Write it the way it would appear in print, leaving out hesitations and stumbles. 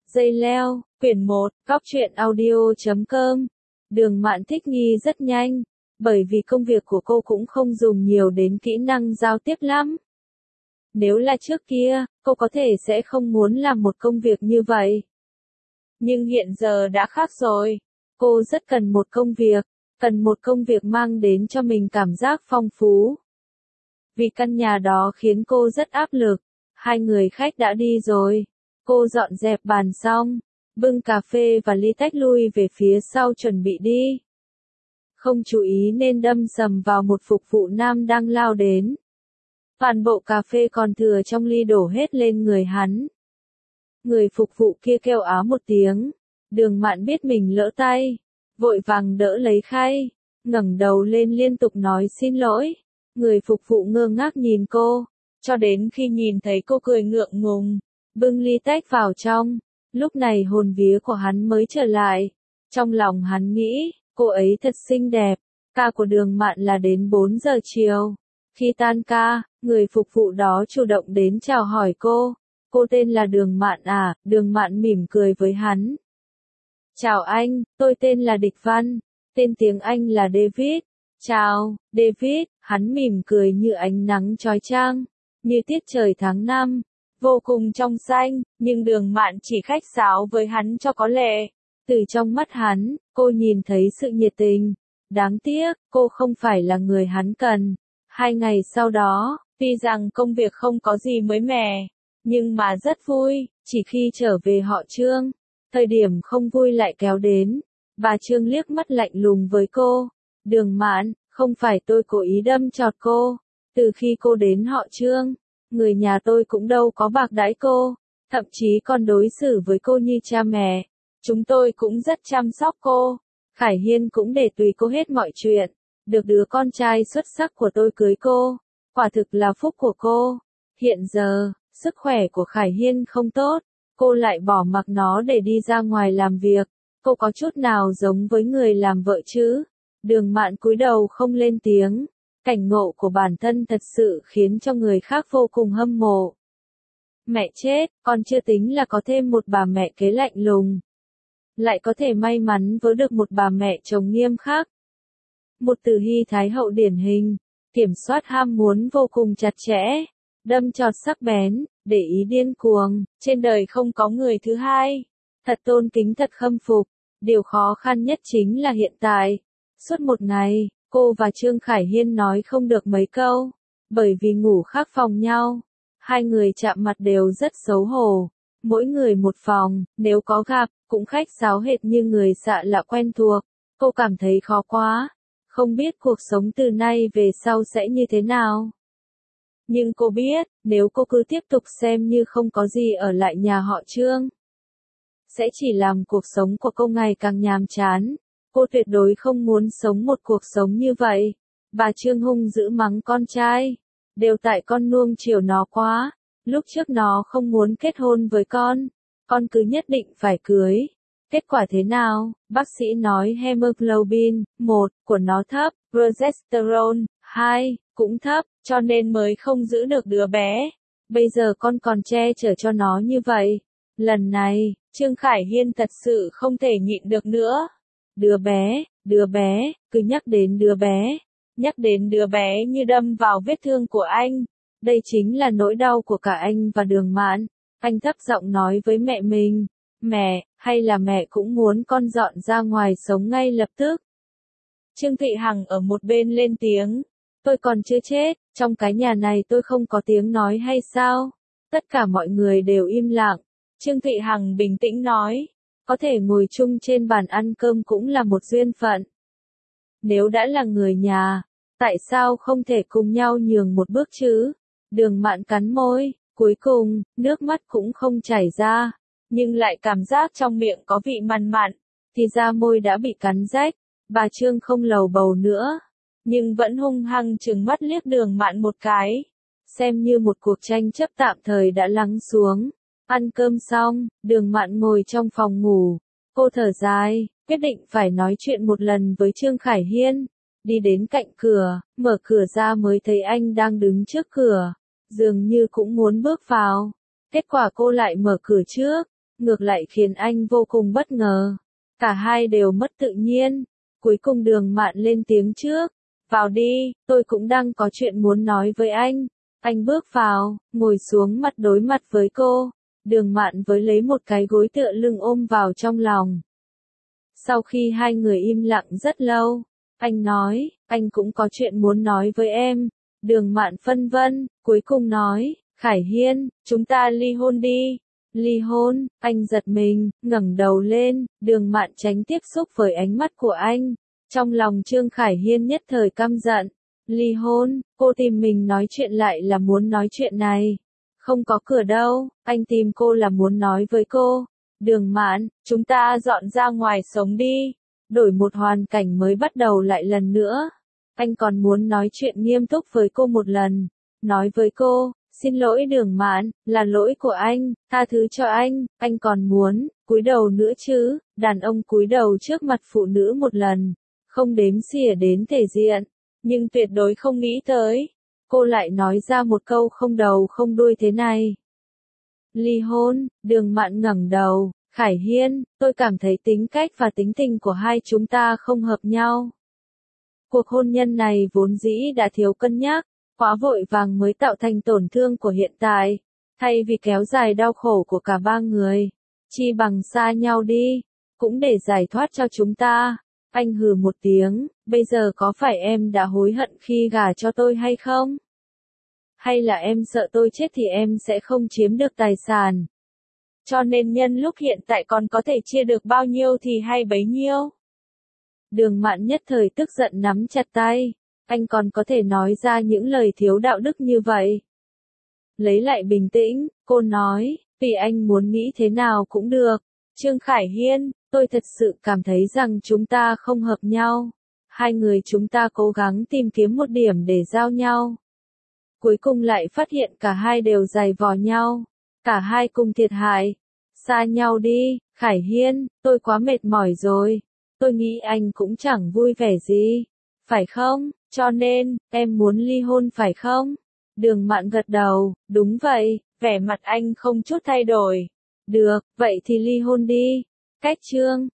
Dây leo, quyển 1, góc truyện audio.com. Đường Mạn thích nghi rất nhanh, bởi vì công việc của cô cũng không dùng nhiều đến kỹ năng giao tiếp lắm. Nếu là trước kia, cô có thể sẽ không muốn làm một công việc như vậy. Nhưng hiện giờ đã khác rồi. Cô rất cần một công việc mang đến cho mình cảm giác phong phú. Vì căn nhà đó khiến cô rất áp lực. Hai người khách đã đi rồi. Cô dọn dẹp bàn xong, bưng cà phê và ly tách lui về phía sau chuẩn bị đi. Không chú ý nên đâm sầm vào một phục vụ nam đang lao đến. Toàn bộ cà phê còn thừa trong ly đổ hết lên người hắn. Người phục vụ kia kêu áo một tiếng. Đường Mạn biết mình lỡ tay, vội vàng đỡ lấy khay, ngẩng đầu lên liên tục nói xin lỗi. Người phục vụ ngơ ngác nhìn cô, cho đến khi nhìn thấy cô cười ngượng ngùng, bưng ly tách vào trong. Lúc này hồn vía của hắn mới trở lại. Trong lòng hắn nghĩ, cô ấy thật xinh đẹp. Ca của Đường Mạn là đến 4 giờ chiều. Khi tan ca, người phục vụ đó chủ động đến chào hỏi cô. Cô tên là Đường Mạn à? Đường Mạn mỉm cười với hắn. Chào anh, tôi tên là Địch Văn. Tên tiếng Anh là David. Chào, David. Hắn mỉm cười như ánh nắng chói chang, như tiết trời tháng 5. Vô cùng trong xanh, nhưng Đường Mạn chỉ khách sáo với hắn cho có lệ. Từ trong mắt hắn, cô nhìn thấy sự nhiệt tình. Đáng tiếc, cô không phải là người hắn cần. 2 ngày sau đó, tuy rằng công việc không có gì mới mẻ, nhưng mà rất vui, chỉ khi trở về họ Trương. Thời điểm không vui lại kéo đến. Bà Trương liếc mắt lạnh lùng với cô. Đường Mạn, không phải tôi cố ý đâm chọt cô. Từ khi cô đến họ Trương, người nhà tôi cũng đâu có bạc đãi cô, thậm chí còn đối xử với cô như cha mẹ. Chúng tôi cũng rất chăm sóc cô. Khải Hiên cũng để tùy cô hết mọi chuyện. Được đứa con trai xuất sắc của tôi cưới cô, quả thực là phúc của cô. Hiện giờ, sức khỏe của Khải Hiên không tốt, cô lại bỏ mặc nó để đi ra ngoài làm việc. Cô có chút nào giống với người làm vợ chứ? Đường Mạn cúi đầu không lên tiếng. Cảnh ngộ của bản thân thật sự khiến cho người khác vô cùng hâm mộ. Mẹ chết, còn chưa tính là có thêm một bà mẹ kế lạnh lùng. Lại có thể may mắn với được một bà mẹ chồng nghiêm khắc. Một Từ Hy Thái hậu điển hình, kiểm soát ham muốn vô cùng chặt chẽ, đâm chọt sắc bén, để ý điên cuồng, trên đời không có người thứ hai. Thật tôn kính thật khâm phục, điều khó khăn nhất chính là hiện tại. Suốt một ngày, cô và Trương Khải Hiên nói không được mấy câu, bởi vì ngủ khác phòng nhau. Hai người chạm mặt đều rất xấu hổ, mỗi người một phòng, nếu có gặp, cũng khách sáo hệt như người xạ lạ quen thuộc. Cô cảm thấy khó quá, không biết cuộc sống từ nay về sau sẽ như thế nào. Nhưng cô biết, nếu cô cứ tiếp tục xem như không có gì ở lại nhà họ Trương, sẽ chỉ làm cuộc sống của cô ngày càng nhàm chán. Cô tuyệt đối không muốn sống một cuộc sống như vậy. Bà Trương hung dữ mắng con trai. Đều tại con nuông chiều nó quá. Lúc trước nó không muốn kết hôn với con cứ nhất định phải cưới. Kết quả thế nào? Bác sĩ nói hemoglobin 1 của nó thấp, progesterone 2 cũng thấp, cho nên mới không giữ được đứa bé. Bây giờ con còn che chở cho nó như vậy. Lần này, Trương Khải Hiên thật sự không thể nhịn được nữa. Đứa bé, cứ nhắc đến đứa bé như đâm vào vết thương của anh. Đây chính là nỗi đau của cả anh và Đường Mạn. Anh thấp giọng nói với mẹ mình, mẹ, hay là mẹ cũng muốn con dọn ra ngoài sống ngay lập tức. Trương Thị Hằng ở một bên lên tiếng, tôi còn chưa chết, trong cái nhà này tôi không có tiếng nói hay sao? Tất cả mọi người đều im lặng. Trương Thị Hằng bình tĩnh nói, có thể ngồi chung trên bàn ăn cơm cũng là một duyên phận. Nếu đã là người nhà, tại sao không thể cùng nhau nhường một bước chứ? Đường Mạn cắn môi, cuối cùng, nước mắt cũng không chảy ra, nhưng lại cảm giác trong miệng có vị mặn mặn, thì ra môi đã bị cắn rách. Bà Trương không lầu bầu nữa, nhưng vẫn hung hăng trừng mắt liếc Đường Mạn một cái, xem như một cuộc tranh chấp tạm thời đã lắng xuống. Ăn cơm xong, Đường Mạn ngồi trong phòng ngủ. Cô thở dài, quyết định phải nói chuyện một lần với Trương Khải Hiên. Đi đến cạnh cửa, mở cửa ra mới thấy anh đang đứng trước cửa, dường như cũng muốn bước vào. Kết quả cô lại mở cửa trước. ngược lại khiến anh vô cùng bất ngờ. Cả hai đều mất tự nhiên. Cuối cùng Đường Mạn lên tiếng trước. Vào đi, tôi cũng đang có chuyện muốn nói với anh. Anh bước vào, ngồi xuống mặt đối mặt với cô. Đường Mạn với lấy một cái gối tựa lưng ôm vào trong lòng. Sau khi hai người im lặng rất lâu, anh nói, anh cũng có chuyện muốn nói với em. Đường Mạn phân vân, cuối cùng nói, Khải Hiên, chúng ta ly hôn đi. Ly hôn, anh giật mình, ngẩng đầu lên, Đường Mạn tránh tiếp xúc với ánh mắt của anh. Trong lòng Trương Khải Hiên nhất thời căm giận. Ly hôn, cô tìm mình nói chuyện lại là muốn nói chuyện này. Không có cửa đâu, anh tìm cô là muốn nói với cô. Đường Mạn, chúng ta dọn ra ngoài sống đi. Đổi một hoàn cảnh mới bắt đầu lại lần nữa. Anh còn muốn nói chuyện nghiêm túc với cô một lần. Nói với cô, xin lỗi Đường Mạn, là lỗi của anh, tha thứ cho anh còn muốn, cúi đầu nữa chứ, đàn ông cúi đầu trước mặt phụ nữ một lần, không đếm xỉa đến thể diện, nhưng tuyệt đối không nghĩ tới. Cô lại nói ra một câu không đầu không đuôi thế này. Ly hôn, Đường Mạn ngẩng đầu, Khải Hiên, tôi cảm thấy tính cách và tính tình của hai chúng ta không hợp nhau. Cuộc hôn nhân này vốn dĩ đã thiếu cân nhắc, quá vội vàng mới tạo thành tổn thương của hiện tại. Thay vì kéo dài đau khổ của cả ba người, chi bằng xa nhau đi, cũng để giải thoát cho chúng ta. Anh hừ một tiếng, bây giờ có phải em đã hối hận khi gả cho tôi hay không? Hay là em sợ tôi chết thì em sẽ không chiếm được tài sản? Cho nên nhân lúc hiện tại còn có thể chia được bao nhiêu thì hay bấy nhiêu. Đường Mạn nhất thời tức giận nắm chặt tay. Anh còn có thể nói ra những lời thiếu đạo đức như vậy. Lấy lại bình tĩnh, cô nói, vì anh muốn nghĩ thế nào cũng được. Trương Khải Hiên, tôi thật sự cảm thấy rằng chúng ta không hợp nhau. Hai người chúng ta cố gắng tìm kiếm một điểm để giao nhau. Cuối cùng lại phát hiện cả hai đều giày vò nhau. Cả hai cùng thiệt hại. Xa nhau đi, Khải Hiên, tôi quá mệt mỏi rồi. Tôi nghĩ anh cũng chẳng vui vẻ gì. Phải không? Cho nên, em muốn ly hôn phải không? Đường Mạn gật đầu, đúng vậy, vẻ mặt anh không chút thay đổi. Được, vậy thì ly hôn đi. Cách chương